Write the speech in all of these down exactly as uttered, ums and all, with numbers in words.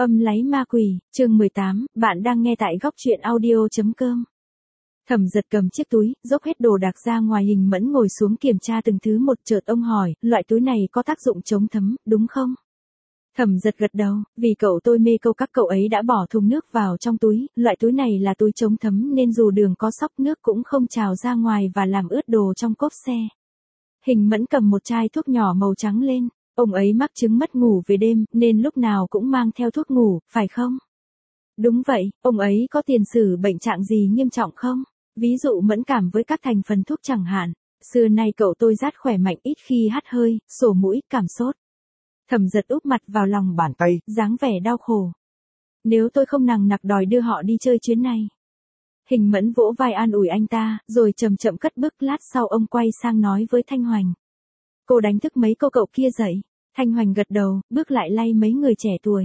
Âm láy ma quỷ, chương mười tám, bạn đang nghe tại góc truyện audio.com. Thẩm Giật cầm chiếc túi, dốc hết đồ đạc ra ngoài. Hình Mẫn ngồi xuống kiểm tra từng thứ một. Chợt ông hỏi, loại túi này có tác dụng chống thấm, đúng không? Thẩm Giật gật đầu, vì cậu tôi mê câu các cậu ấy đã bỏ thùng nước vào trong túi, loại túi này là túi chống thấm nên dù đường có xóc nước cũng không trào ra ngoài và làm ướt đồ trong cốp xe. Hình Mẫn cầm một chai thuốc nhỏ màu trắng lên. Ông ấy mắc chứng mất ngủ về đêm, nên lúc nào cũng mang theo thuốc ngủ, phải không? Đúng vậy, ông ấy có tiền sử bệnh trạng gì nghiêm trọng không? Ví dụ mẫn cảm với các thành phần thuốc chẳng hạn. Xưa nay cậu tôi rát khỏe mạnh, ít khi hắt hơi, sổ mũi, cảm sốt. Thẩm Giật úp mặt vào lòng bàn tay, dáng vẻ đau khổ. Nếu tôi không nằng nặc đòi đưa họ đi chơi chuyến này. Hình Mẫn vỗ vai an ủi anh ta, rồi chậm chậm cất bước. Lát sau ông quay sang nói với Thanh Hoành. Cô đánh thức mấy cô cậu kia dậy. Thanh Hoành gật đầu, bước lại lay mấy người trẻ tuổi.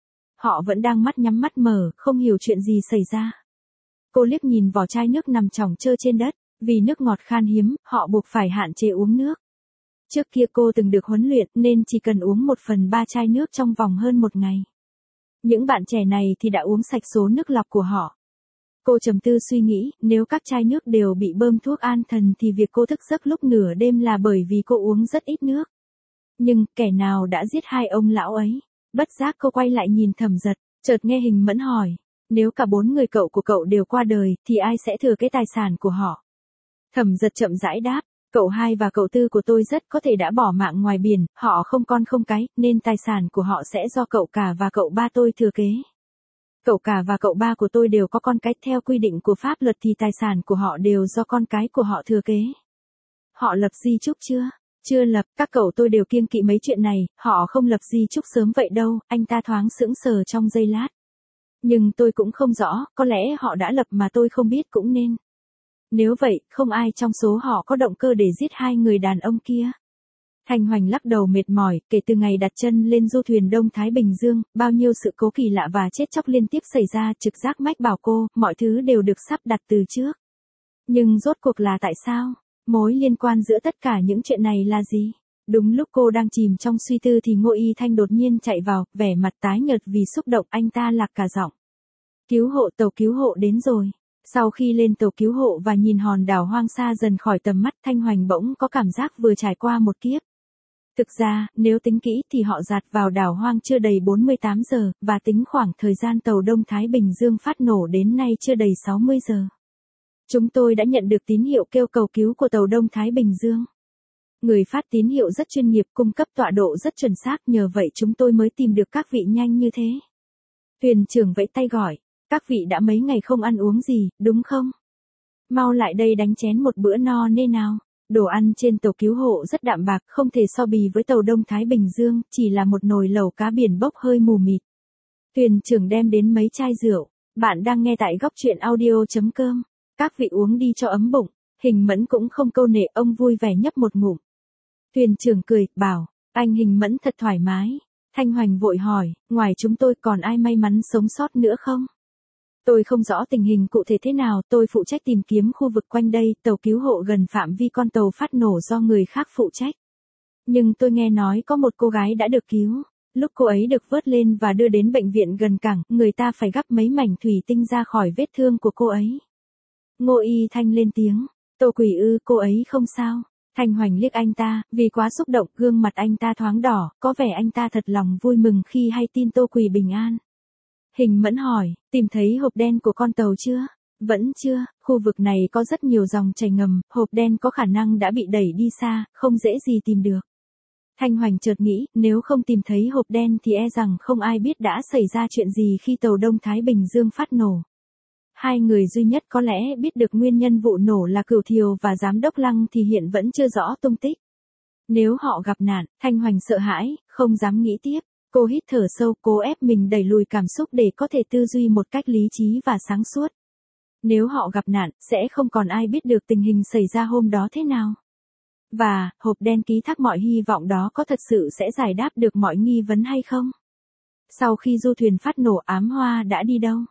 Họ vẫn đang mắt nhắm mắt mở, không hiểu chuyện gì xảy ra. Cô liếc nhìn vỏ chai nước nằm chỏng chơ trên đất, vì nước ngọt khan hiếm, họ buộc phải hạn chế uống nước. Trước kia cô từng được huấn luyện nên chỉ cần uống một phần ba chai nước trong vòng hơn một ngày. Những bạn trẻ này thì đã uống sạch số nước lọc của họ. Cô trầm tư suy nghĩ, nếu các chai nước đều bị bơm thuốc an thần thì việc cô thức giấc lúc nửa đêm là bởi vì cô uống rất ít nước. Nhưng, kẻ nào đã giết hai ông lão ấy? Bất giác cô quay lại nhìn Thẩm Giật, chợt nghe Hình Mẫn hỏi, nếu cả bốn người cậu của cậu đều qua đời, thì ai sẽ thừa cái tài sản của họ? Thẩm Giật chậm rãi đáp, cậu hai và cậu tư của tôi rất có thể đã bỏ mạng ngoài biển, họ không con không cái, nên tài sản của họ sẽ do cậu cả và cậu ba tôi thừa kế. Cậu cả và cậu ba của tôi đều có con cái, theo quy định của pháp luật thì tài sản của họ đều do con cái của họ thừa kế. Họ lập di chúc chưa? Chưa lập, các cậu tôi đều kiêng kỵ mấy chuyện này, họ không lập di chúc sớm vậy đâu. Anh ta thoáng sững sờ trong giây lát. Nhưng tôi cũng không rõ, có lẽ họ đã lập mà tôi không biết cũng nên. Nếu vậy, không ai trong số họ có động cơ để giết hai người đàn ông kia. Thanh Hoành lắc đầu mệt mỏi, kể từ ngày đặt chân lên du thuyền Đông Thái Bình Dương, bao nhiêu sự cố kỳ lạ và chết chóc liên tiếp xảy ra. Trực giác mách bảo cô, mọi thứ đều được sắp đặt từ trước. Nhưng rốt cuộc là tại sao? Mối liên quan giữa tất cả những chuyện này là gì? Đúng lúc cô đang chìm trong suy tư thì Ngô Y Thanh đột nhiên chạy vào, vẻ mặt tái nhợt vì xúc động. Anh ta lạc cả giọng. Cứu hộ, tàu cứu hộ đến rồi. Sau khi lên tàu cứu hộ và nhìn hòn đảo hoang xa dần khỏi tầm mắt, Thanh Hoành bỗng có cảm giác vừa trải qua một kiếp. Thực ra, nếu tính kỹ thì họ dạt vào đảo hoang chưa đầy bốn mươi tám giờ, và tính khoảng thời gian tàu Đông Thái Bình Dương phát nổ đến nay chưa đầy sáu mươi giờ. Chúng tôi đã nhận được tín hiệu kêu cầu cứu của tàu Đông Thái Bình Dương. Người phát tín hiệu rất chuyên nghiệp, cung cấp tọa độ rất chuẩn xác, nhờ vậy chúng tôi mới tìm được các vị nhanh như thế. Thuyền trưởng vẫy tay gọi, các vị đã mấy ngày không ăn uống gì, đúng không? Mau lại đây đánh chén một bữa no nê nào. Đồ ăn trên tàu cứu hộ rất đạm bạc, không thể so bì với tàu Đông Thái Bình Dương, chỉ là một nồi lẩu cá biển bốc hơi mù mịt. Thuyền trưởng đem đến mấy chai rượu. Bạn đang nghe tại góc truyện audio.com. Các vị uống đi cho ấm bụng. Hình Mẫn cũng không câu nệ, ông vui vẻ nhấp một ngụm. Thuyền trưởng cười, bảo, anh Hình Mẫn thật thoải mái. Thanh Hoành vội hỏi, ngoài chúng tôi còn ai may mắn sống sót nữa không? Tôi không rõ tình hình cụ thể thế nào, tôi phụ trách tìm kiếm khu vực quanh đây, tàu cứu hộ gần phạm vi con tàu phát nổ do người khác phụ trách. Nhưng tôi nghe nói có một cô gái đã được cứu. Lúc cô ấy được vớt lên và đưa đến bệnh viện gần cảng, người ta phải gắp mấy mảnh thủy tinh ra khỏi vết thương của cô ấy. Ngô Y Thanh lên tiếng, Tô Quỳ ư, cô ấy không sao. Thanh Hoành liếc anh ta, vì quá xúc động, gương mặt anh ta thoáng đỏ, có vẻ anh ta thật lòng vui mừng khi hay tin Tô Quỳ bình an. Hình Mẫn hỏi, tìm thấy hộp đen của con tàu chưa? Vẫn chưa, khu vực này có rất nhiều dòng chảy ngầm, hộp đen có khả năng đã bị đẩy đi xa, không dễ gì tìm được. Thanh Hoành chợt nghĩ, nếu không tìm thấy hộp đen thì e rằng không ai biết đã xảy ra chuyện gì khi tàu Đông Thái Bình Dương phát nổ. Hai người duy nhất có lẽ biết được nguyên nhân vụ nổ là Cửu Thiều và Giám đốc Lăng thì hiện vẫn chưa rõ tung tích. Nếu họ gặp nạn, Thanh Hoành sợ hãi, không dám nghĩ tiếp. Cô hít thở sâu, cố ép mình đẩy lùi cảm xúc để có thể tư duy một cách lý trí và sáng suốt. Nếu họ gặp nạn, sẽ không còn ai biết được tình hình xảy ra hôm đó thế nào. Và, hộp đen ký thác mọi hy vọng đó có thật sự sẽ giải đáp được mọi nghi vấn hay không? Sau khi du thuyền phát nổ, Ám Hoa đã đi đâu?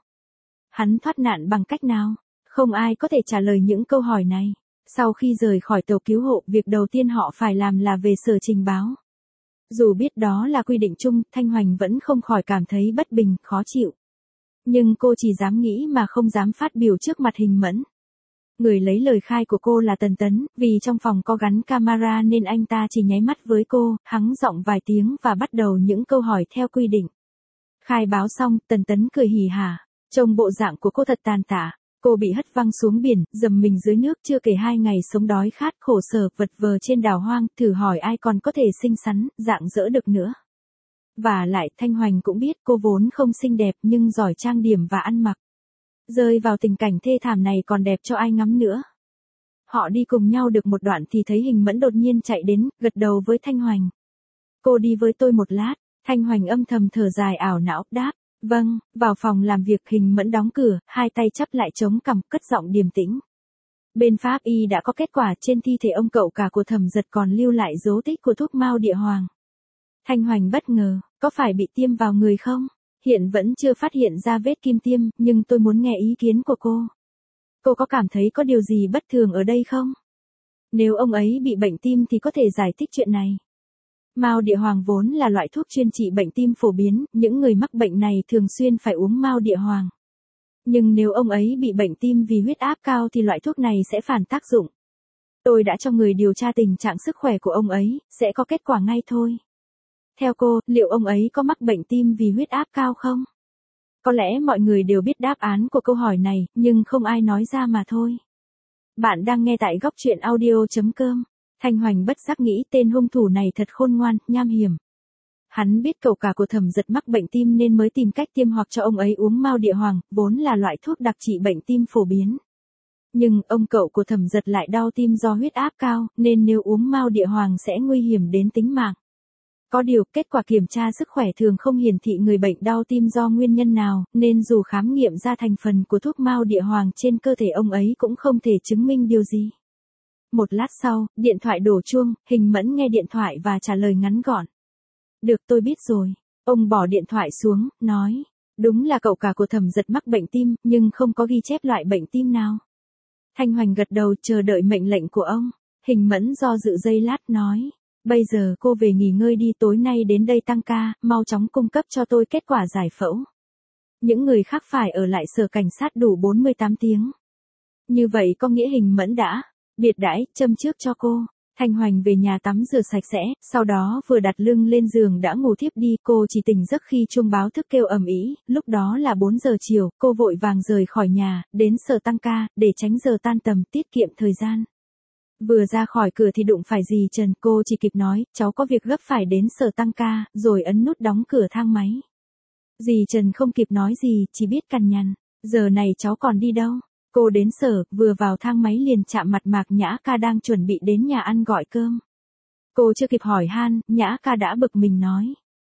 Hắn thoát nạn bằng cách nào? Không ai có thể trả lời những câu hỏi này. Sau khi rời khỏi tàu cứu hộ, việc đầu tiên họ phải làm là về sở trình báo. Dù biết đó là quy định chung, Thanh Hoành vẫn không khỏi cảm thấy bất bình, khó chịu. Nhưng cô chỉ dám nghĩ mà không dám phát biểu trước mặt Hình Mẫn. Người lấy lời khai của cô là Tần Tấn, vì trong phòng có gắn camera nên anh ta chỉ nháy mắt với cô, hắng giọng vài tiếng và bắt đầu những câu hỏi theo quy định. Khai báo xong, Tần Tấn cười hì hả, trông bộ dạng của cô thật tàn tạ. Cô bị hất văng xuống biển, dầm mình dưới nước, chưa kể hai ngày sống đói khát khổ sở vật vờ trên đảo hoang, thử hỏi ai còn có thể xinh xắn, dạng dỡ được nữa. Và lại Thanh Hoành cũng biết cô vốn không xinh đẹp nhưng giỏi trang điểm và ăn mặc. Rơi vào tình cảnh thê thảm này còn đẹp cho ai ngắm nữa. Họ đi cùng nhau được một đoạn thì thấy Hình Mẫn đột nhiên chạy đến, gật đầu với Thanh Hoành. Cô đi với tôi một lát. Thanh Hoành âm thầm thở dài ảo não, đáp. Vâng, vào phòng làm việc. Hình Mẫn đóng cửa, hai tay chắp lại chống cằm, cất giọng điềm tĩnh. Bên pháp y đã có kết quả, trên thi thể ông cậu cả của Thẩm Dật còn lưu lại dấu tích của thuốc mao địa hoàng. Thanh Hoành bất ngờ, có phải bị tiêm vào người không? Hiện vẫn chưa phát hiện ra vết kim tiêm, nhưng tôi muốn nghe ý kiến của cô. Cô có cảm thấy có điều gì bất thường ở đây không? Nếu ông ấy bị bệnh tim thì có thể giải thích chuyện này. Mao địa hoàng vốn là loại thuốc chuyên trị bệnh tim phổ biến, những người mắc bệnh này thường xuyên phải uống mao địa hoàng. Nhưng nếu ông ấy bị bệnh tim vì huyết áp cao thì loại thuốc này sẽ phản tác dụng. Tôi đã cho người điều tra tình trạng sức khỏe của ông ấy, sẽ có kết quả ngay thôi. Theo cô, liệu ông ấy có mắc bệnh tim vì huyết áp cao không? Có lẽ mọi người đều biết đáp án của câu hỏi này, nhưng không ai nói ra mà thôi. Bạn đang nghe tại góc truyện audio chấm com. Thanh Hoành bất giác nghĩ tên hung thủ này thật khôn ngoan, nham hiểm. Hắn biết cậu cả của Thẩm Dật mắc bệnh tim nên mới tìm cách tiêm hoặc cho ông ấy uống mao địa hoàng, vốn là loại thuốc đặc trị bệnh tim phổ biến. Nhưng ông cậu của Thẩm Dật lại đau tim do huyết áp cao, nên nếu uống mao địa hoàng sẽ nguy hiểm đến tính mạng. Có điều, kết quả kiểm tra sức khỏe thường không hiển thị người bệnh đau tim do nguyên nhân nào, nên dù khám nghiệm ra thành phần của thuốc mao địa hoàng trên cơ thể ông ấy cũng không thể chứng minh điều gì. Một lát sau, điện thoại đổ chuông, Hình Mẫn nghe điện thoại và trả lời ngắn gọn. Được, tôi biết rồi. Ông bỏ điện thoại xuống, nói. Đúng là cậu cả của Thẩm Dật mắc bệnh tim, nhưng không có ghi chép loại bệnh tim nào. Thanh Hoành gật đầu chờ đợi mệnh lệnh của ông. Hình Mẫn do dự giây lát nói. Bây giờ cô về nghỉ ngơi đi, tối nay đến đây tăng ca, mau chóng cung cấp cho tôi kết quả giải phẫu. Những người khác phải ở lại sở cảnh sát đủ bốn mươi tám tiếng. Như vậy có nghĩa Hình Mẫn đã biệt đãi, châm trước cho cô. Thanh Hoành về nhà tắm rửa sạch sẽ, sau đó vừa đặt lưng lên giường đã ngủ thiếp đi. Cô chỉ tỉnh giấc khi chuông báo thức kêu ầm ĩ, lúc đó là bốn giờ chiều, cô vội vàng rời khỏi nhà, đến sở tăng ca, để tránh giờ tan tầm, tiết kiệm thời gian. Vừa ra khỏi cửa thì đụng phải dì Trần, cô chỉ kịp nói, cháu có việc gấp phải đến sở tăng ca, rồi ấn nút đóng cửa thang máy. Dì Trần không kịp nói gì, chỉ biết cằn nhằn, giờ này cháu còn đi đâu? Cô đến sở, vừa vào thang máy liền chạm mặt Mạc Nhã Ca đang chuẩn bị đến nhà ăn gọi cơm. Cô chưa kịp hỏi han, Nhã Ca đã bực mình nói.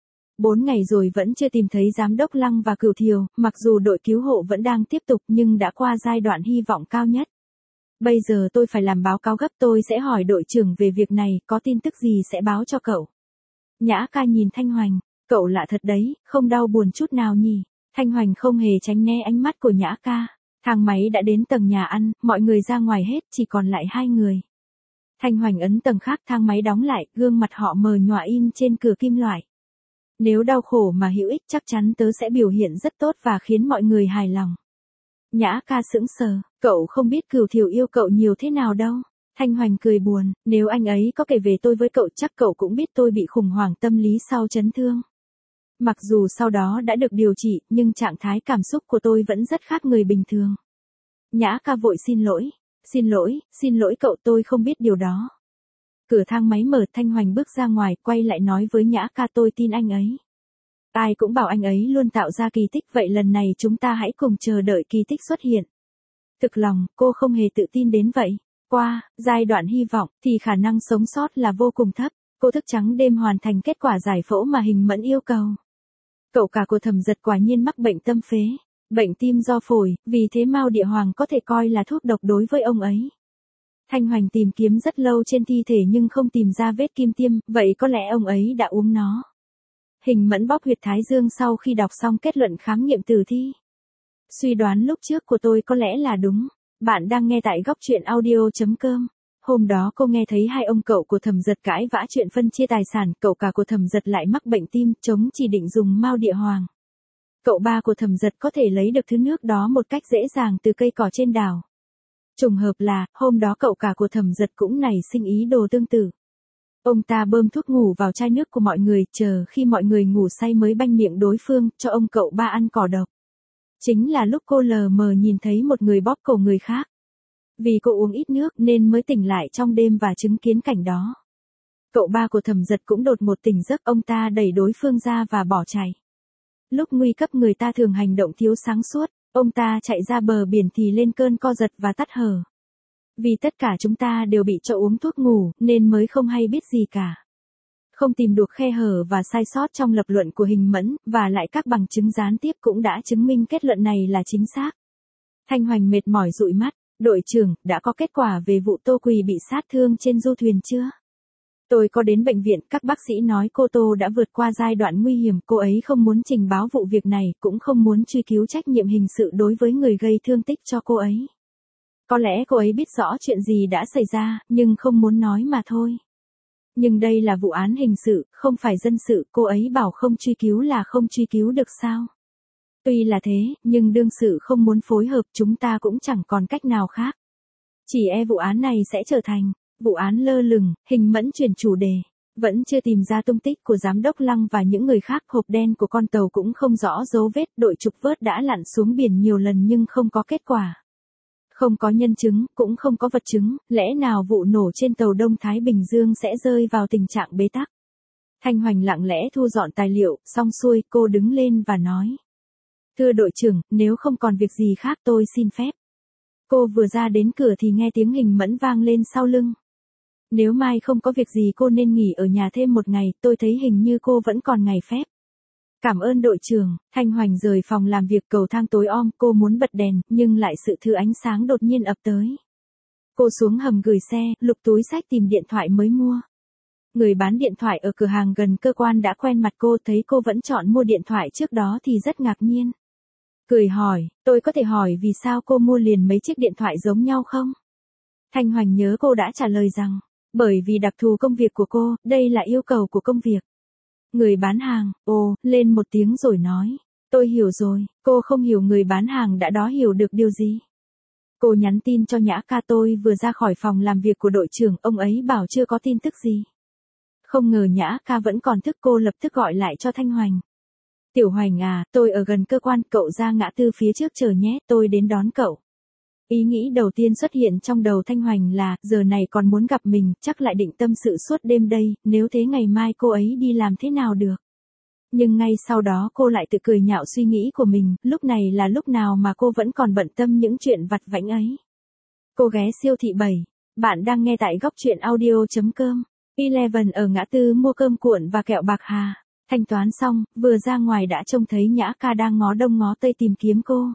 Bốn ngày rồi vẫn chưa tìm thấy giám đốc Lăng và Cửu Thiều, mặc dù đội cứu hộ vẫn đang tiếp tục nhưng đã qua giai đoạn hy vọng cao nhất. Bây giờ tôi phải làm báo cáo gấp, tôi sẽ hỏi đội trưởng về việc này, có tin tức gì sẽ báo cho cậu. Nhã Ca nhìn Thanh Hoành, cậu lạ thật đấy, không đau buồn chút nào nhỉ. Thanh Hoành không hề tránh né ánh mắt của Nhã Ca. Thang máy đã đến tầng nhà ăn, mọi người ra ngoài hết, chỉ còn lại hai người. Thanh Hoành ấn tầng khác, thang máy đóng lại, gương mặt họ mờ nhòa in trên cửa kim loại. Nếu đau khổ mà hữu ích chắc chắn tớ sẽ biểu hiện rất tốt và khiến mọi người hài lòng. Nhã Ca sững sờ, cậu không biết Cửu Thiều yêu cậu nhiều thế nào đâu. Thanh Hoành cười buồn, nếu anh ấy có kể về tôi với cậu chắc cậu cũng biết tôi bị khủng hoảng tâm lý sau chấn thương. Mặc dù sau đó đã được điều trị, nhưng trạng thái cảm xúc của tôi vẫn rất khác người bình thường. Nhã Ca vội xin lỗi, xin lỗi, xin lỗi cậu, tôi không biết điều đó. Cửa thang máy mở, Thanh Hoành bước ra ngoài, quay lại nói với Nhã Ca, tôi tin anh ấy. Ai cũng bảo anh ấy luôn tạo ra kỳ tích, vậy lần này chúng ta hãy cùng chờ đợi kỳ tích xuất hiện. Thực lòng, cô không hề tự tin đến vậy. Qua giai đoạn hy vọng thì khả năng sống sót là vô cùng thấp. Cô thức trắng đêm hoàn thành kết quả giải phẫu mà Hình Mẫn yêu cầu. Cậu cả của Thẩm Dật quả nhiên mắc bệnh tâm phế, bệnh tim do phổi, vì thế mao địa hoàng có thể coi là thuốc độc đối với ông ấy. Thanh Hoành tìm kiếm rất lâu trên thi thể nhưng không tìm ra vết kim tiêm, vậy có lẽ ông ấy đã uống nó. Hình Mẫn bóp huyệt thái dương sau khi đọc xong kết luận khám nghiệm tử thi. Suy đoán lúc trước của tôi có lẽ là đúng. Bạn đang nghe tại góc truyện audio chấm com. hôm đó cô nghe thấy hai ông cậu của Thẩm Dật cãi vã chuyện phân chia tài sản, cậu cả của Thẩm Dật lại mắc bệnh tim, chống chỉ định dùng mao địa hoàng. Cậu ba của Thẩm Dật có thể lấy được thứ nước đó một cách dễ dàng từ cây cỏ trên đảo. Trùng hợp là, hôm đó cậu cả của Thẩm Dật cũng nảy sinh ý đồ tương tự. Ông ta bơm thuốc ngủ vào chai nước của mọi người, chờ khi mọi người ngủ say mới banh miệng đối phương, cho ông cậu ba ăn cỏ độc. Chính là lúc cô lờ mờ nhìn thấy một người bóp cổ người khác. Vì cô uống ít nước nên mới tỉnh lại trong đêm và chứng kiến cảnh đó. Cậu ba của Thẩm Dật cũng đột một tỉnh giấc, ông ta đẩy đối phương ra và bỏ chạy. Lúc nguy cấp người ta thường hành động thiếu sáng suốt, ông ta chạy ra bờ biển thì lên cơn co giật và tắt thở. Vì tất cả chúng ta đều bị cho uống thuốc ngủ, nên mới không hay biết gì cả. Không tìm được khe hở và sai sót trong lập luận của Hình Mẫn, và lại các bằng chứng gián tiếp cũng đã chứng minh kết luận này là chính xác. Thanh Hoành mệt mỏi dụi mắt, đội trưởng, đã có kết quả về vụ Tô Quỳ bị sát thương trên du thuyền chưa? Tôi có đến bệnh viện, các bác sĩ nói cô Tô đã vượt qua giai đoạn nguy hiểm, cô ấy không muốn trình báo vụ việc này, cũng không muốn truy cứu trách nhiệm hình sự đối với người gây thương tích cho cô ấy. Có lẽ cô ấy biết rõ chuyện gì đã xảy ra, nhưng không muốn nói mà thôi. Nhưng đây là vụ án hình sự, không phải dân sự, cô ấy bảo không truy cứu là không truy cứu được sao? Tuy là thế, nhưng đương sự không muốn phối hợp, chúng ta cũng chẳng còn cách nào khác. Chỉ e vụ án này sẽ trở thành vụ án lơ lửng. Hình Mẫn chuyển chủ đề. Vẫn chưa tìm ra tung tích của giám đốc Lăng và những người khác, hộp đen của con tàu cũng không rõ dấu vết, đội trục vớt đã lặn xuống biển nhiều lần nhưng không có kết quả. Không có nhân chứng, cũng không có vật chứng, lẽ nào vụ nổ trên tàu Đông Thái Bình Dương sẽ rơi vào tình trạng bế tắc? Thanh Hoành lặng lẽ thu dọn tài liệu, xong xuôi, cô đứng lên và nói. Thưa đội trưởng, nếu không còn việc gì khác tôi xin phép. Cô vừa ra đến cửa thì nghe tiếng Hình Mẫn vang lên sau lưng. Nếu mai không có việc gì cô nên nghỉ ở nhà thêm một ngày, tôi thấy hình như cô vẫn còn ngày phép. Cảm ơn đội trưởng. Thanh Hoành rời phòng làm việc, cầu thang tối om, cô muốn bật đèn, nhưng lại sự thứ ánh sáng đột nhiên ập tới. Cô xuống hầm gửi xe, lục túi xách tìm điện thoại mới mua. Người bán điện thoại ở cửa hàng gần cơ quan đã quen mặt cô, thấy cô vẫn chọn mua điện thoại trước đó thì rất ngạc nhiên. Cười hỏi, tôi có thể hỏi vì sao cô mua liền mấy chiếc điện thoại giống nhau không? Thanh Hoành nhớ cô đã trả lời rằng, bởi vì đặc thù công việc của cô, đây là yêu cầu của công việc. Người bán hàng, ồ, lên một tiếng rồi nói, tôi hiểu rồi. Cô không hiểu người bán hàng đã đó hiểu được điều gì. Cô nhắn tin cho Nhã Ca, tôi vừa ra khỏi phòng làm việc của đội trưởng, ông ấy bảo chưa có tin tức gì. Không ngờ Nhã Ca vẫn còn thức, cô lập tức gọi lại cho Thanh Hoành. Tiểu Hoành à, tôi ở gần cơ quan, cậu ra ngã tư phía trước chờ nhé, tôi đến đón cậu. Ý nghĩ đầu tiên xuất hiện trong đầu Thanh Hoành là, giờ này còn muốn gặp mình, chắc lại định tâm sự suốt đêm đây, nếu thế ngày mai cô ấy đi làm thế nào được. Nhưng ngay sau đó cô lại tự cười nhạo suy nghĩ của mình, lúc này là lúc nào mà cô vẫn còn bận tâm những chuyện vặt vãnh ấy. Cô ghé siêu thị bảy. Bạn đang nghe tại góc truyện audio chấm com. Eleven ở ngã tư mua cơm cuộn và kẹo bạc hà. Thanh toán xong, vừa ra ngoài đã trông thấy Nhã Ca đang ngó đông ngó tây tìm kiếm cô.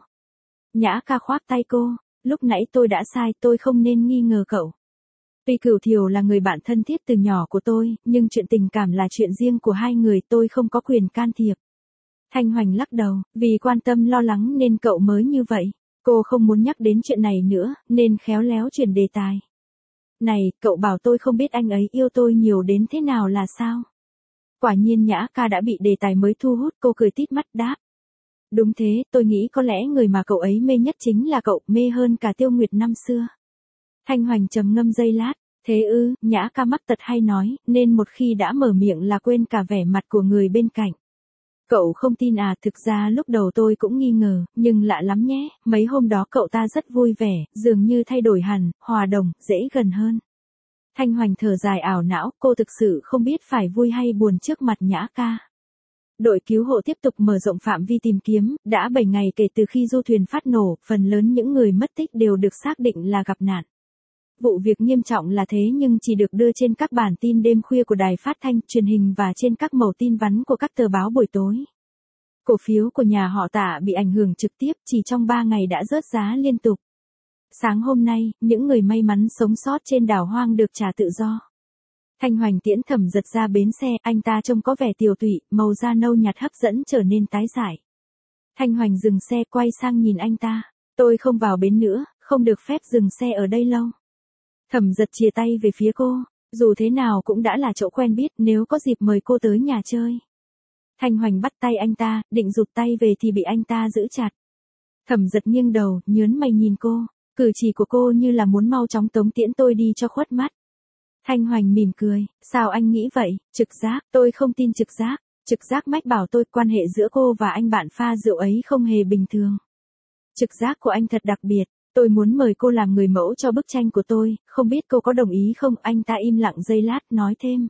Nhã Ca khoác tay cô. Lúc nãy tôi đã sai, tôi không nên nghi ngờ cậu. Tuy Cửu Thiều là người bạn thân thiết từ nhỏ của tôi, nhưng chuyện tình cảm là chuyện riêng của hai người, tôi không có quyền can thiệp. Thanh Hoành lắc đầu, vì quan tâm lo lắng nên cậu mới như vậy. Cô không muốn nhắc đến chuyện này nữa, nên khéo léo chuyển đề tài. Này, cậu bảo tôi không biết anh ấy yêu tôi nhiều đến thế nào là sao? Quả nhiên Nhã Ca đã bị đề tài mới thu hút, cô cười tít mắt đáp. Đúng thế, tôi nghĩ có lẽ người mà cậu ấy mê nhất chính là cậu, mê hơn cả Tiêu Nguyệt năm xưa. Thanh Hoành trầm ngâm giây lát, thế ư? Nhã Ca mắc tật hay nói, nên một khi đã mở miệng là quên cả vẻ mặt của người bên cạnh. Cậu không tin à? Thực ra lúc đầu tôi cũng nghi ngờ, nhưng lạ lắm nhé, mấy hôm đó cậu ta rất vui vẻ, dường như thay đổi hẳn, hòa đồng, dễ gần hơn. Thanh Hoành thở dài ảo não, cô thực sự không biết phải vui hay buồn trước mặt Nhã Ca. Đội cứu hộ tiếp tục mở rộng phạm vi tìm kiếm, đã bảy ngày kể từ khi du thuyền phát nổ, phần lớn những người mất tích đều được xác định là gặp nạn. Vụ việc nghiêm trọng là thế nhưng chỉ được đưa trên các bản tin đêm khuya của đài phát thanh, truyền hình và trên các mẩu tin vắn của các tờ báo buổi tối. Cổ phiếu của nhà họ Tạ bị ảnh hưởng trực tiếp, chỉ trong ba ngày đã rớt giá liên tục. Sáng hôm nay, những người may mắn sống sót trên đảo hoang được trả tự do. Thanh Hoành tiễn Thẩm Dật ra bến xe, anh ta trông có vẻ tiều tụy, màu da nâu nhạt hấp dẫn trở nên tái giải. Thanh Hoành dừng xe quay sang nhìn anh ta. Tôi không vào bến nữa, không được phép dừng xe ở đây lâu. Thẩm Giật chìa tay về phía cô, dù thế nào cũng đã là chỗ quen biết, nếu có dịp mời cô tới nhà chơi. Thanh Hoành bắt tay anh ta, định rụt tay về thì bị anh ta giữ chặt. Thẩm Giật nghiêng đầu, nhớn mày nhìn cô, cử chỉ của cô như là muốn mau chóng tống tiễn tôi đi cho khuất mắt. Thanh Hoành mỉm cười, sao anh nghĩ vậy, trực giác, tôi không tin trực giác, trực giác mách bảo tôi quan hệ giữa cô và anh bạn pha rượu ấy không hề bình thường. Trực giác của anh thật đặc biệt, tôi muốn mời cô làm người mẫu cho bức tranh của tôi, không biết cô có đồng ý không, anh ta im lặng giây lát, nói thêm.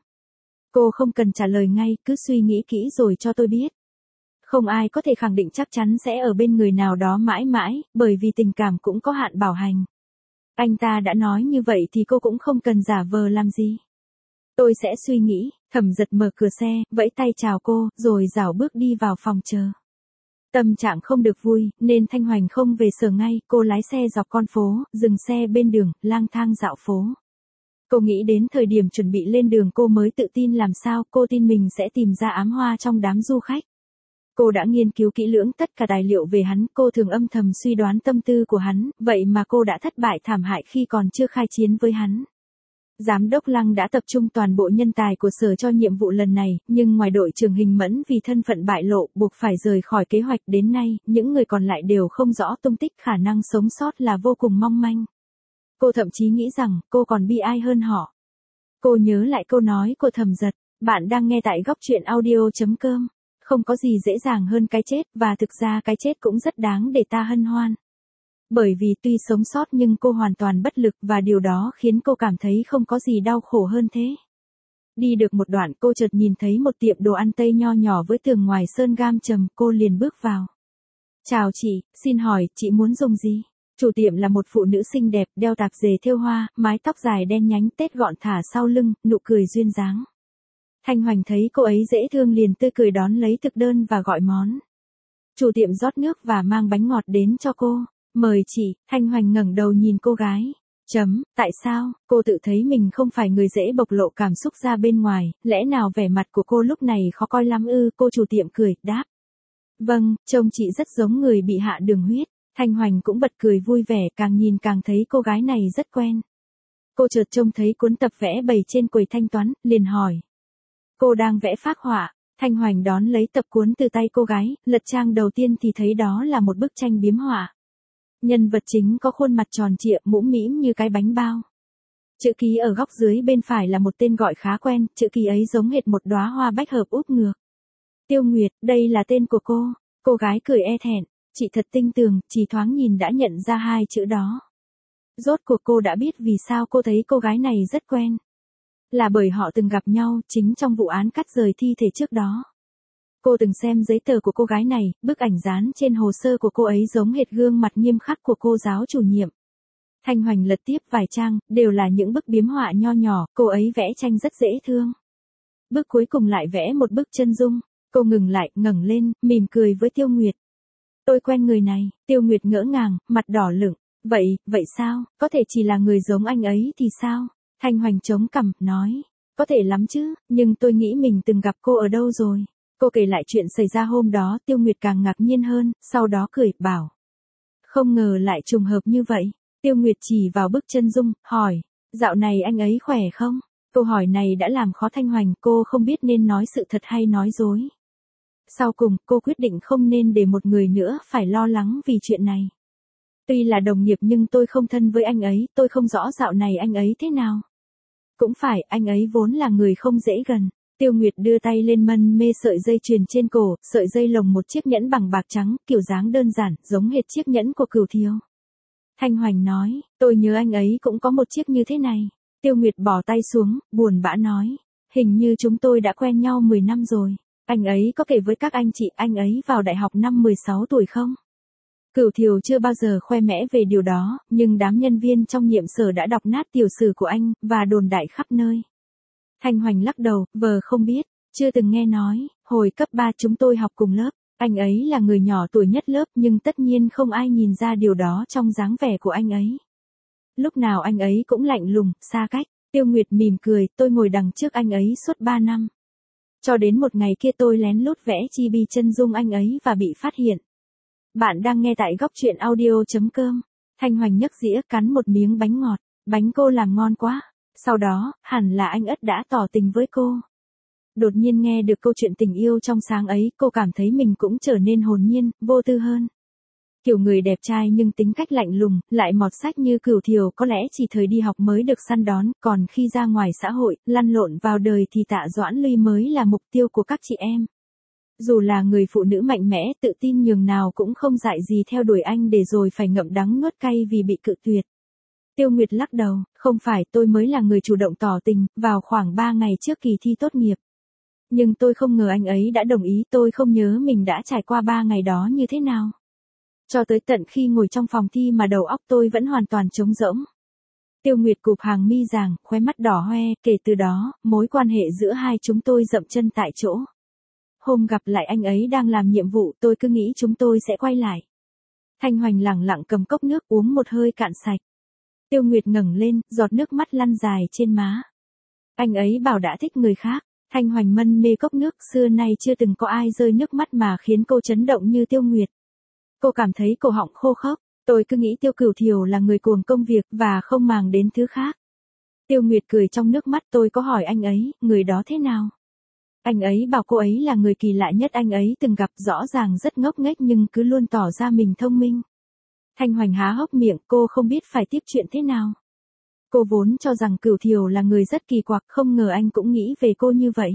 Cô không cần trả lời ngay, cứ suy nghĩ kỹ rồi cho tôi biết. Không ai có thể khẳng định chắc chắn sẽ ở bên người nào đó mãi mãi, bởi vì tình cảm cũng có hạn bảo hành. Anh ta đã nói như vậy thì cô cũng không cần giả vờ làm gì. Tôi sẽ suy nghĩ. Thẩm Giật mở cửa xe, vẫy tay chào cô, rồi rảo bước đi vào phòng chờ. Tâm trạng không được vui, nên Thanh Hoành không về sở ngay, cô lái xe dọc con phố, dừng xe bên đường, lang thang dạo phố. Cô nghĩ đến thời điểm chuẩn bị lên đường cô mới tự tin làm sao, cô tin mình sẽ tìm ra ám hoa trong đám du khách. Cô đã nghiên cứu kỹ lưỡng tất cả tài liệu về hắn, cô thường âm thầm suy đoán tâm tư của hắn, vậy mà cô đã thất bại thảm hại khi còn chưa khai chiến với hắn. Giám đốc Lăng đã tập trung toàn bộ nhân tài của sở cho nhiệm vụ lần này, nhưng ngoài đội trưởng Hình Mẫn vì thân phận bại lộ buộc phải rời khỏi kế hoạch đến nay, những người còn lại đều không rõ tung tích, khả năng sống sót là vô cùng mong manh. Cô thậm chí nghĩ rằng cô còn bi ai hơn họ. Cô nhớ lại câu nói của Thẩm Giật, bạn đang nghe tại góc truyện audio chấm com. Không có gì dễ dàng hơn cái chết, và thực ra cái chết cũng rất đáng để ta hân hoan. Bởi vì tuy sống sót nhưng cô hoàn toàn bất lực và điều đó khiến cô cảm thấy không có gì đau khổ hơn thế. Đi được một đoạn cô chợt nhìn thấy một tiệm đồ ăn Tây nho nhỏ với tường ngoài sơn gam trầm, cô liền bước vào. Chào chị, xin hỏi, chị muốn dùng gì? Chủ tiệm là một phụ nữ xinh đẹp, đeo tạp dề thêu hoa, mái tóc dài đen nhánh tết gọn thả sau lưng, nụ cười duyên dáng. Thanh Hoành thấy cô ấy dễ thương liền tươi cười đón lấy thực đơn và gọi món. Chủ tiệm rót nước và mang bánh ngọt đến cho cô. Mời chị. Thanh Hoành ngẩng đầu nhìn cô gái. Chấm, tại sao, cô tự thấy mình không phải người dễ bộc lộ cảm xúc ra bên ngoài, lẽ nào vẻ mặt của cô lúc này khó coi lắm ư, cô chủ tiệm cười, đáp. Vâng, trông chị rất giống người bị hạ đường huyết. Thanh Hoành cũng bật cười vui vẻ, càng nhìn càng thấy cô gái này rất quen. Cô chợt trông thấy cuốn tập vẽ bày trên quầy thanh toán, liền hỏi. Cô đang vẽ phác họa. Thanh Hoành đón lấy tập cuốn từ tay cô gái, lật trang đầu tiên thì thấy đó là một bức tranh biếm họa. Nhân vật chính có khuôn mặt tròn trịa, mũm mĩm như cái bánh bao. Chữ ký ở góc dưới bên phải là một tên gọi khá quen, chữ ký ấy giống hệt một đóa hoa bách hợp úp ngược. Tiêu Nguyệt, đây là tên của cô. Cô gái cười e thẹn, chị thật tinh tường, chỉ thoáng nhìn đã nhận ra hai chữ đó. Rốt cuộc cô đã biết vì sao cô thấy cô gái này rất quen. Là bởi họ từng gặp nhau, chính trong vụ án cắt rời thi thể trước đó. Cô từng xem giấy tờ của cô gái này, bức ảnh dán trên hồ sơ của cô ấy giống hệt gương mặt nghiêm khắc của cô giáo chủ nhiệm. Thanh Hoành lật tiếp vài trang, đều là những bức biếm họa nho nhỏ, cô ấy vẽ tranh rất dễ thương. Bức cuối cùng lại vẽ một bức chân dung, cô ngừng lại, ngẩng lên, mỉm cười với Tiêu Nguyệt. Tôi quen người này. Tiêu Nguyệt ngỡ ngàng, mặt đỏ lửng. Vậy, vậy sao, có thể chỉ là người giống anh ấy thì sao? Thanh Hoành chống cằm, nói. Có thể lắm chứ, nhưng tôi nghĩ mình từng gặp cô ở đâu rồi. Cô kể lại chuyện xảy ra hôm đó, Tiêu Nguyệt càng ngạc nhiên hơn, sau đó cười, bảo. Không ngờ lại trùng hợp như vậy. Tiêu Nguyệt chỉ vào bức chân dung, hỏi. Dạo này anh ấy khỏe không? Câu hỏi này đã làm khó Thanh Hoành, cô không biết nên nói sự thật hay nói dối. Sau cùng, cô quyết định không nên để một người nữa phải lo lắng vì chuyện này. Tuy là đồng nghiệp nhưng tôi không thân với anh ấy, tôi không rõ dạo này anh ấy thế nào. Cũng phải, anh ấy vốn là người không dễ gần. Tiêu Nguyệt đưa tay lên mân mê sợi dây chuyền trên cổ, sợi dây lồng một chiếc nhẫn bằng bạc trắng, kiểu dáng đơn giản, giống hệt chiếc nhẫn của Cửu Thiêu. Thanh Hoành nói, tôi nhớ anh ấy cũng có một chiếc như thế này. Tiêu Nguyệt bỏ tay xuống, buồn bã nói, hình như chúng tôi đã quen nhau mười năm rồi. Anh ấy có kể với các anh chị anh ấy vào đại học năm mười sáu tuổi không? Cửu Thiều chưa bao giờ khoe mẽ về điều đó, nhưng đám nhân viên trong nhiệm sở đã đọc nát tiểu sử của anh, và đồn đại khắp nơi. Thanh Hoành lắc đầu, vờ không biết, chưa từng nghe nói, hồi cấp ba chúng tôi học cùng lớp, anh ấy là người nhỏ tuổi nhất lớp nhưng tất nhiên không ai nhìn ra điều đó trong dáng vẻ của anh ấy. Lúc nào anh ấy cũng lạnh lùng, xa cách. Tiêu Nguyệt mỉm cười, tôi ngồi đằng trước anh ấy suốt ba năm. Cho đến một ngày kia tôi lén lút vẽ chibi chân dung anh ấy và bị phát hiện. Bạn đang nghe tại góc truyện audio chấm com. Thanh Hoành nhấc dĩa cắn một miếng bánh ngọt. Bánh cô làm ngon quá. Sau đó, hẳn là anh Ất đã tỏ tình với cô. Đột nhiên nghe được câu chuyện tình yêu trong sáng ấy, cô cảm thấy mình cũng trở nên hồn nhiên, vô tư hơn. Kiểu người đẹp trai nhưng tính cách lạnh lùng, lại mọt sách như Cửu Thiều có lẽ chỉ thời đi học mới được săn đón, còn khi ra ngoài xã hội, lăn lộn vào đời thì Tạ Doãn Luy mới là mục tiêu của các chị em. Dù là người phụ nữ mạnh mẽ, tự tin nhường nào cũng không dại gì theo đuổi anh để rồi phải ngậm đắng nuốt cay vì bị cự tuyệt. Tiêu Nguyệt lắc đầu, không phải, tôi mới là người chủ động tỏ tình, vào khoảng ba ngày trước kỳ thi tốt nghiệp. Nhưng tôi không ngờ anh ấy đã đồng ý, tôi không nhớ mình đã trải qua ba ngày đó như thế nào. Cho tới tận khi ngồi trong phòng thi mà đầu óc tôi vẫn hoàn toàn trống rỗng. Tiêu Nguyệt cụp hàng mi ràng, khóe mắt đỏ hoe, kể từ đó, mối quan hệ giữa hai chúng tôi dậm chân tại chỗ. Hôm gặp lại anh ấy đang làm nhiệm vụ, tôi cứ nghĩ chúng tôi sẽ quay lại. Thanh Hoành lẳng lặng cầm cốc nước uống một hơi cạn sạch. Tiêu Nguyệt ngẩng lên, giọt nước mắt lăn dài trên má. Anh ấy bảo đã thích người khác. Thanh Hoành mân mê cốc nước, xưa nay chưa từng có ai rơi nước mắt mà khiến cô chấn động như Tiêu Nguyệt. Cô cảm thấy cổ họng khô khốc, tôi cứ nghĩ Tiêu Cửu Thiều là người cuồng công việc và không màng đến thứ khác. Tiêu Nguyệt cười trong nước mắt, tôi có hỏi anh ấy, người đó thế nào? Anh ấy bảo cô ấy là người kỳ lạ nhất anh ấy từng gặp, rõ ràng rất ngốc nghếch nhưng cứ luôn tỏ ra mình thông minh. Thanh Hoành há hốc miệng, cô không biết phải tiếp chuyện thế nào. Cô vốn cho rằng Cửu Thiều là người rất kỳ quặc, không ngờ anh cũng nghĩ về cô như vậy.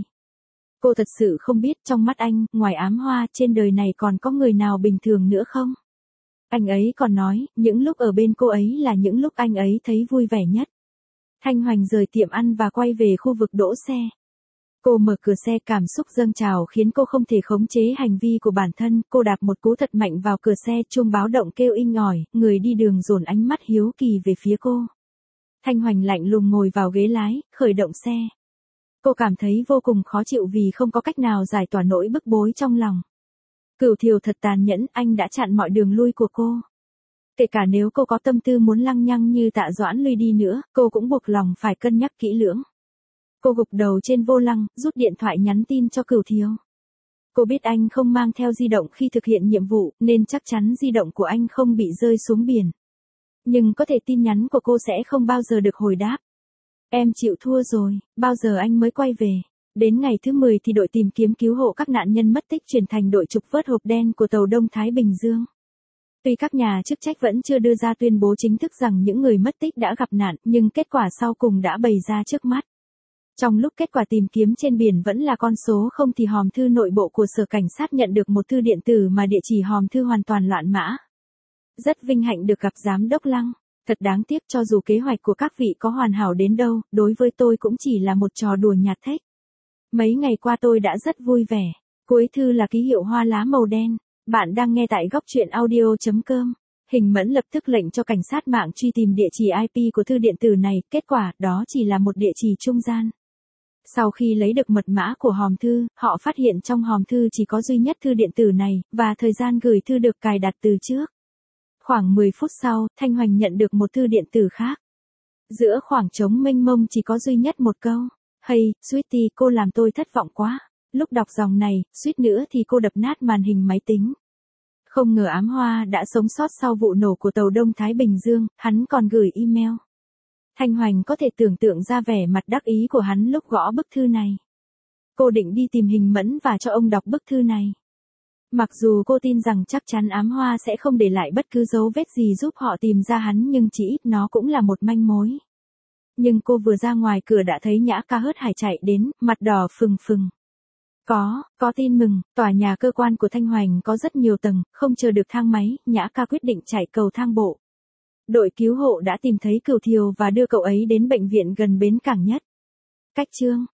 Cô thật sự không biết trong mắt anh, ngoài Ám Hoa, trên đời này còn có người nào bình thường nữa không? Anh ấy còn nói, những lúc ở bên cô ấy là những lúc anh ấy thấy vui vẻ nhất. Thanh Hoành rời tiệm ăn và quay về khu vực đỗ xe. Cô mở cửa xe, cảm xúc dâng trào khiến cô không thể khống chế hành vi của bản thân, cô đạp một cú thật mạnh vào cửa xe, chuông báo động kêu inh ỏi, người đi đường dồn ánh mắt hiếu kỳ về phía cô. Thanh Hoành lạnh lùng ngồi vào ghế lái, khởi động xe. Cô cảm thấy vô cùng khó chịu vì không có cách nào giải tỏa nỗi bức bối trong lòng. Cửu Thiều thật tàn nhẫn, anh đã chặn mọi đường lui của cô. Kể cả nếu cô có tâm tư muốn lăng nhăng như Tạ Doãn Luy đi nữa, cô cũng buộc lòng phải cân nhắc kỹ lưỡng. Cô gục đầu trên vô lăng, rút điện thoại nhắn tin cho Cửu Thiều. Cô biết anh không mang theo di động khi thực hiện nhiệm vụ, nên chắc chắn di động của anh không bị rơi xuống biển. Nhưng có thể tin nhắn của cô sẽ không bao giờ được hồi đáp. Em chịu thua rồi, bao giờ anh mới quay về? Đến ngày thứ mười thì đội tìm kiếm cứu hộ các nạn nhân mất tích chuyển thành đội trục vớt hộp đen của tàu Đông Thái Bình Dương. Tuy các nhà chức trách vẫn chưa đưa ra tuyên bố chính thức rằng những người mất tích đã gặp nạn, nhưng kết quả sau cùng đã bày ra trước mắt. Trong lúc kết quả tìm kiếm trên biển vẫn là con số không thì hòm thư nội bộ của Sở Cảnh sát nhận được một thư điện tử mà địa chỉ hòm thư hoàn toàn loạn mã. Rất vinh hạnh được gặp Giám đốc Lăng. Thật đáng tiếc, cho dù kế hoạch của các vị có hoàn hảo đến đâu, đối với tôi cũng chỉ là một trò đùa nhạt thếch. Mấy ngày qua tôi đã rất vui vẻ. Cuối thư là ký hiệu hoa lá màu đen. Bạn đang nghe tại góc truyện audio chấm com. Hình Mẫn lập tức lệnh cho cảnh sát mạng truy tìm địa chỉ i pê của thư điện tử này, kết quả đó chỉ là một địa chỉ trung gian. Sau khi lấy được mật mã của hòm thư, họ phát hiện trong hòm thư chỉ có duy nhất thư điện tử này, và thời gian gửi thư được cài đặt từ trước. Khoảng mười phút sau, Thanh Hoành nhận được một thư điện tử khác. Giữa khoảng trống mênh mông chỉ có duy nhất một câu. Hey, Sweetie, cô làm tôi thất vọng quá. Lúc đọc dòng này, suýt nữa thì cô đập nát màn hình máy tính. Không ngờ Ám Hoa đã sống sót sau vụ nổ của tàu Đông Thái Bình Dương, hắn còn gửi email. Thanh Hoành có thể tưởng tượng ra vẻ mặt đắc ý của hắn lúc gõ bức thư này. Cô định đi tìm Hình Mẫn và cho ông đọc bức thư này. Mặc dù cô tin rằng chắc chắn Ám Hoa sẽ không để lại bất cứ dấu vết gì giúp họ tìm ra hắn, nhưng chỉ ít nó cũng là một manh mối. Nhưng cô vừa ra ngoài cửa đã thấy Nhã Ca hớt hải chạy đến, mặt đỏ phừng phừng. Có, có tin mừng, tòa nhà cơ quan của Thanh Hoành có rất nhiều tầng, không chờ được thang máy, Nhã Ca quyết định chạy cầu thang bộ. Đội cứu hộ đã tìm thấy Cửu Thiều và đưa cậu ấy đến bệnh viện gần bến cảng nhất. Cách chương